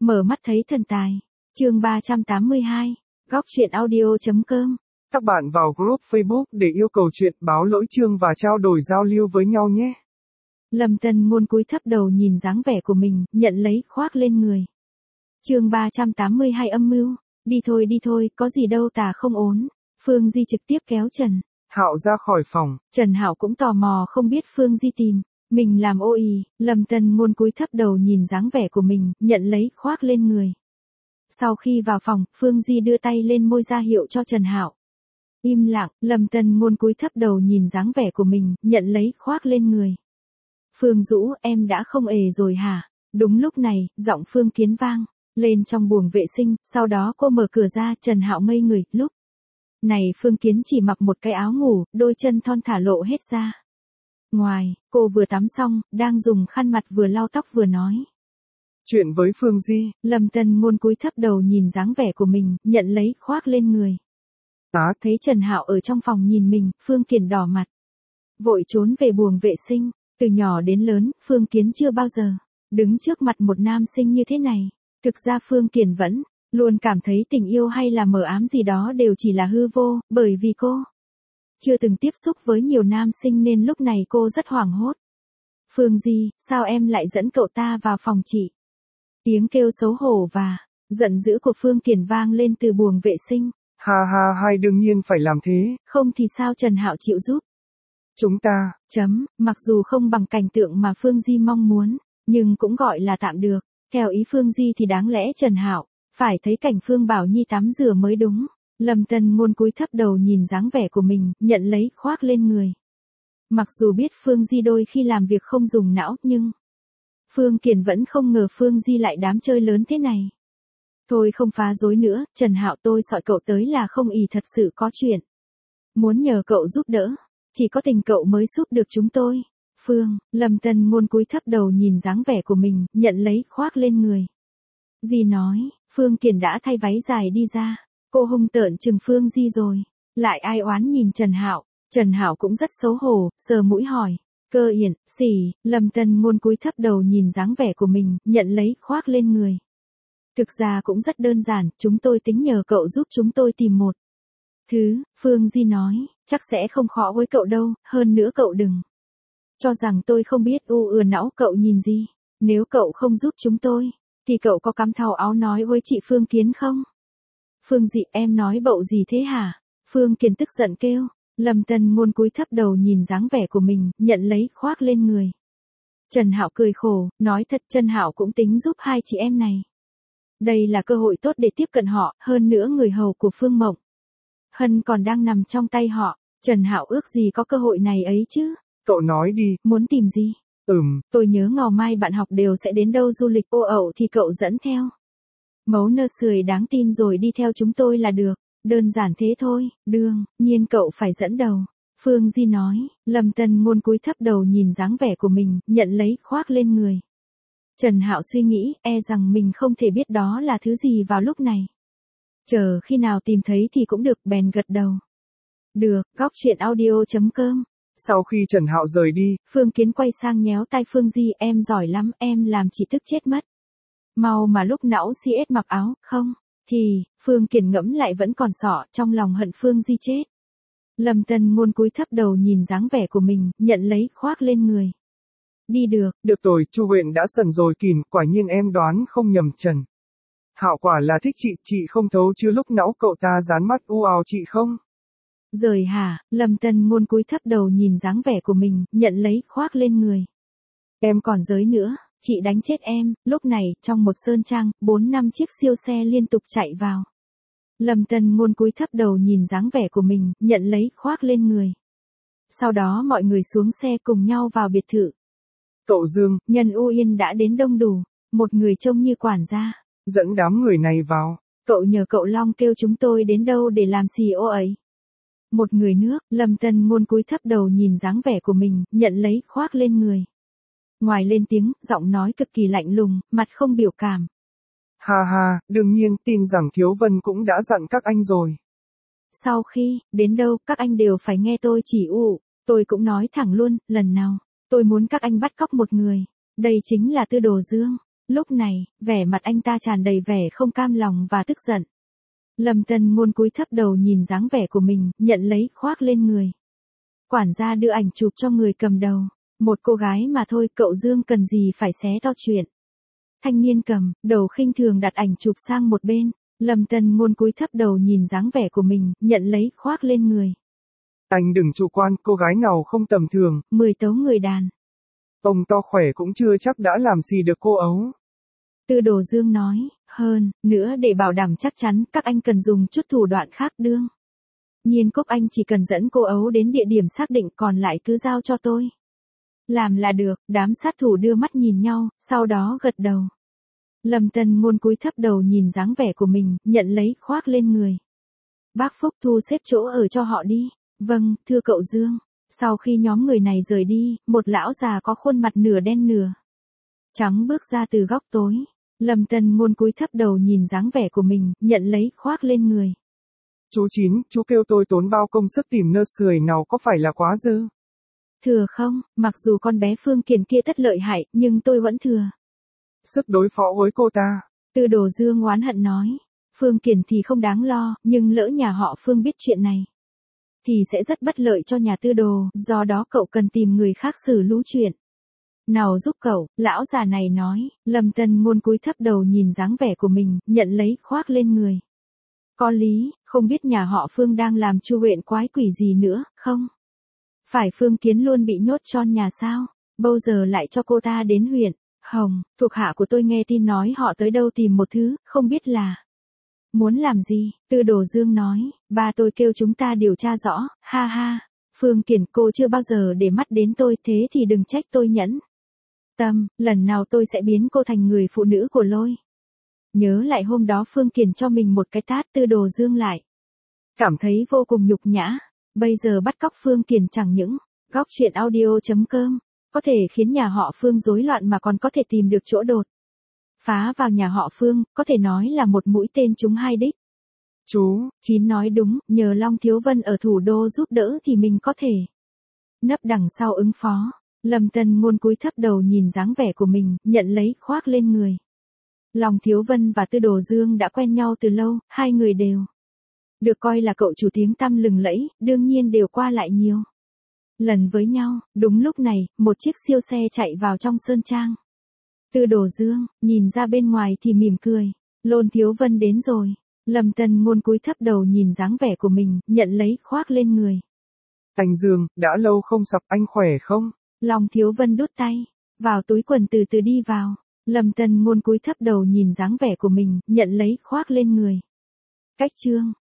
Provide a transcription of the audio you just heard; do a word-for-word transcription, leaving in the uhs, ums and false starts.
Mở mắt thấy thần tài. Chương ba trăm tám mươi hai. Góc truyện audio chấm com. Các bạn vào group Facebook để yêu cầu chuyện, báo lỗi chương và trao đổi giao lưu với nhau nhé. Lâm Tân Ngôn cúi thấp đầu nhìn dáng vẻ của mình, nhận lấy khoác lên người. Chương ba trăm tám mươi hai âm mưu. Đi thôi đi thôi, có gì đâu tà không ốn. Phương Di trực tiếp kéo Trần Hạo ra khỏi phòng. Trần Hạo cũng tò mò không biết Phương Di tìm mình làm ô ì. Lâm Tân Ngôn cúi thấp đầu nhìn dáng vẻ của mình, nhận lấy khoác lên người. Sau khi vào phòng, Phương Di đưa tay lên môi ra hiệu cho Trần Hạo. Im lặng, Lâm Tân Ngôn cúi thấp đầu nhìn dáng vẻ của mình, nhận lấy khoác lên người. Phương Dũ, em đã không ề rồi hả? Đúng lúc này, giọng Phương Kiến vang lên trong buồng vệ sinh, sau đó cô mở cửa ra, Trần Hạo ngây người, lúc này Phương Kiến chỉ mặc một cái áo ngủ, đôi chân thon thả lộ hết ra. Ngoài, cô vừa tắm xong, đang dùng khăn mặt vừa lau tóc vừa nói chuyện với Phương Di. Lâm Tân Ngôn cúi thấp đầu nhìn dáng vẻ của mình, nhận lấy khoác lên người. Á, thấy Trần Hạo ở trong phòng nhìn mình, Phương Kiến đỏ mặt, vội trốn về buồng vệ sinh. Từ nhỏ đến lớn, Phương Kiến chưa bao giờ đứng trước mặt một nam sinh như thế này. Thực ra Phương Kiến vẫn luôn cảm thấy tình yêu hay là mờ ám gì đó đều chỉ là hư vô, bởi vì cô chưa từng tiếp xúc với nhiều nam sinh nên lúc này cô rất hoảng hốt. Phương Di, sao em lại dẫn cậu ta vào phòng chị? Tiếng kêu xấu hổ và giận dữ của Phương Kiến vang lên từ buồng vệ sinh. Ha ha hai đương nhiên phải làm thế. Không thì sao Trần Hạo chịu giúp chúng ta. Chấm, mặc dù không bằng cảnh tượng mà Phương Di mong muốn, nhưng cũng gọi là tạm được. Theo ý Phương Di thì đáng lẽ Trần Hạo phải thấy cảnh Phương Bảo Nhi tắm rửa mới đúng. Lâm Tân Ngôn cúi thấp đầu nhìn dáng vẻ của mình, nhận lấy khoác lên người. Mặc dù biết Phương Di đôi khi làm việc không dùng não, nhưng Phương Kiến vẫn không ngờ Phương Di lại đám chơi lớn thế này. Thôi không phá rối nữa, Trần Hạo tôi gọi cậu tới là không ì thật sự có chuyện. Muốn nhờ cậu giúp đỡ, chỉ có tình cậu mới giúp được chúng tôi. Phương, Lâm Tân Ngôn cúi thấp đầu nhìn dáng vẻ của mình, nhận lấy khoác lên người. Di nói, Phương Kiến đã thay váy dài đi ra. Cô hung tợn chừng Phương Di rồi. Lại ai oán nhìn Trần Hạo. Trần Hạo cũng rất xấu hổ, sờ mũi hỏi. Cơ Yển, xỉ, Lâm Tân Ngôn cúi thấp đầu nhìn dáng vẻ của mình, nhận lấy khoác lên người. Thực ra cũng rất đơn giản, chúng tôi tính nhờ cậu giúp chúng tôi tìm một thứ, Phương Di nói, chắc sẽ không khó với cậu đâu, hơn nữa cậu đừng cho rằng tôi không biết u ừa não cậu nhìn gì. Nếu cậu không giúp chúng tôi, thì cậu có cắm thau áo nói với chị Phương Kiến không? Phương Di, em nói bậy gì thế hả? Phương Kiến tức giận kêu. Lâm Tân Ngôn cúi thấp đầu nhìn dáng vẻ của mình, nhận lấy khoác lên người. Trần Hạo cười khổ, nói thật Trần Hạo cũng tính giúp hai chị em này. Đây là cơ hội tốt để tiếp cận họ, hơn nữa người hầu của Phương Mộng Hân còn đang nằm trong tay họ. Trần Hạo ước gì có cơ hội này ấy chứ. Cậu nói đi. Muốn tìm gì? Ừm. Tôi nhớ ngày mai bạn học đều sẽ đến đâu du lịch ô ẩu thì cậu dẫn theo mấu nơ sưởi đáng tin rồi đi theo chúng tôi là được. Đơn giản thế thôi, đương nhiên cậu phải dẫn đầu. Phương Di nói, Lâm Tân Ngôn cúi thấp đầu nhìn dáng vẻ của mình, nhận lấy khoác lên người. Trần Hạo suy nghĩ, e rằng mình không thể biết đó là thứ gì vào lúc này. Chờ khi nào tìm thấy thì cũng được, bèn gật đầu. Được, góc truyện audio chấm com. Sau khi Trần Hạo rời đi, Phương Kiến quay sang nhéo tai Phương Di, em giỏi lắm, em làm chị tức chết mất. Mau mà lúc não xê ét mặc áo, không? Thì, Phương Kiến ngẫm lại vẫn còn sọ, trong lòng hận Phương Di chết. Lâm Tân Ngôn cúi thấp đầu nhìn dáng vẻ của mình, nhận lấy khoác lên người. Đi được. Được rồi, Chu Huyện đã sần rồi kìm, quả nhiên em đoán không nhầm Trần Hạo quả là thích chị, chị không thấu chứ lúc não cậu ta dán mắt u ào chị không? Rời hả? Lâm Tân Ngôn cúi thấp đầu nhìn dáng vẻ của mình, nhận lấy khoác lên người. Em còn giới nữa, chị đánh chết em. Lúc này, trong một sơn trang, bốn năm chiếc siêu xe liên tục chạy vào. Lâm Tân Ngôn cúi thấp đầu nhìn dáng vẻ của mình, nhận lấy khoác lên người. Sau đó mọi người xuống xe cùng nhau vào biệt thự. Cậu Dương, nhân U Yên đã đến đông đủ. Một người trông như quản gia dẫn đám người này vào. Cậu nhờ cậu Long kêu chúng tôi đến đâu để làm xì ô ấy. Một người nước, Lâm Tân Ngôn cúi thấp đầu nhìn dáng vẻ của mình, nhận lấy khoác lên người. Ngoài lên tiếng, giọng nói cực kỳ lạnh lùng, mặt không biểu cảm. Ha ha, đương nhiên, tin rằng Thiếu Vân cũng đã dặn các anh rồi. Sau khi, đến đâu, các anh đều phải nghe tôi chỉ ụ. Tôi cũng nói thẳng luôn, lần nào tôi muốn các anh bắt cóc một người, đây chính là Tư Đồ Dương. Lúc này, vẻ mặt anh ta tràn đầy vẻ không cam lòng và tức giận. Lâm Tân Ngôn cúi thấp đầu nhìn dáng vẻ của mình, nhận lấy khoác lên người. Quản gia đưa ảnh chụp cho người cầm đầu. Một cô gái mà thôi, cậu Dương cần gì phải xé to chuyện. Thanh niên cầm đầu khinh thường đặt ảnh chụp sang một bên. Lâm Tân Ngôn cúi thấp đầu nhìn dáng vẻ của mình, nhận lấy khoác lên người. Anh đừng chủ quan, cô gái nào không tầm thường. Mười tấu người đàn. Ông to khỏe cũng chưa chắc đã làm gì được cô ấu. Tư Đồ Dương nói, hơn nữa để bảo đảm chắc chắn, các anh cần dùng chút thủ đoạn khác đương. Nhiên Cúc anh chỉ cần dẫn cô ấu đến địa điểm xác định, còn lại cứ giao cho tôi. Làm là được. Đám sát thủ đưa mắt nhìn nhau, sau đó gật đầu. Lâm Tân Ngôn cúi thấp đầu nhìn dáng vẻ của mình, nhận lấy khoác lên người. Bác Phúc thu xếp chỗ ở cho họ đi. Vâng, thưa cậu Dương. Sau khi nhóm người này rời đi, một lão già có khuôn mặt nửa đen nửa trắng bước ra từ góc tối. Lâm Tân Ngôn cúi thấp đầu nhìn dáng vẻ của mình, nhận lấy khoác lên người. Chú Chín, chú kêu tôi tốn bao công sức tìm nơ sưởi nào có phải là quá dư? Thừa không, mặc dù con bé Phương Kiền kia tất lợi hại, nhưng tôi vẫn thừa sức đối phó với cô ta. Tư Đồ Dương oán hận nói. Phương Kiền thì không đáng lo, nhưng lỡ nhà họ Phương biết chuyện này, thì sẽ rất bất lợi cho nhà Tư Đồ, do đó cậu cần tìm người khác xử lũ chuyện. Nào giúp cậu, lão già này nói. Lâm Tân Ngôn cúi thấp đầu nhìn dáng vẻ của mình, nhận lấy khoác lên người. Có lý, không biết nhà họ Phương đang làm chu huyện quái quỷ gì nữa, không? Phải Phương Kiến luôn bị nhốt trong nhà sao? Bao giờ lại cho cô ta đến huyện Hồng? Thuộc hạ của tôi nghe tin nói họ tới đâu tìm một thứ, không biết là muốn làm gì. Tư Đồ Dương nói, ba tôi kêu chúng ta điều tra rõ, ha ha. Phương Kiền, cô chưa bao giờ để mắt đến tôi, thế thì đừng trách tôi nhẫn tâm, lần nào tôi sẽ biến cô thành người phụ nữ của Lôi. Nhớ lại hôm đó Phương Kiền cho mình một cái tát. Tư Đồ Dương lại cảm thấy vô cùng nhục nhã. Bây giờ bắt cóc Phương Kiền chẳng những góc chuyện audio chấm com có thể khiến nhà họ Phương rối loạn mà còn có thể tìm được chỗ đột phá vào nhà họ Phương, có thể nói là một mũi tên trúng hai đích. Chú Chín nói đúng, nhờ Long Thiếu Vân ở thủ đô giúp đỡ thì mình có thể nấp đằng sau ứng phó. Lâm Tân Ngôn cúi thấp đầu nhìn dáng vẻ của mình, nhận lấy khoác lên người. Long Thiếu Vân và Tư Đồ Dương đã quen nhau từ lâu, hai người đều được coi là cậu chủ tiếng tăm lừng lẫy, đương nhiên đều qua lại nhiều lần với nhau. Đúng lúc này, một chiếc siêu xe chạy vào trong sơn trang. Tư Đồ Dương nhìn ra bên ngoài thì mỉm cười. Lôn Thiếu Vân đến rồi. Lâm Tân Ngôn cúi thấp đầu nhìn dáng vẻ của mình, nhận lấy khoác lên người. Anh Dương, đã lâu không sập, anh khỏe không? Long Thiếu Vân đút tay vào túi quần từ từ đi vào. Lâm Tân Ngôn cúi thấp đầu nhìn dáng vẻ của mình, nhận lấy khoác lên người. Cách chương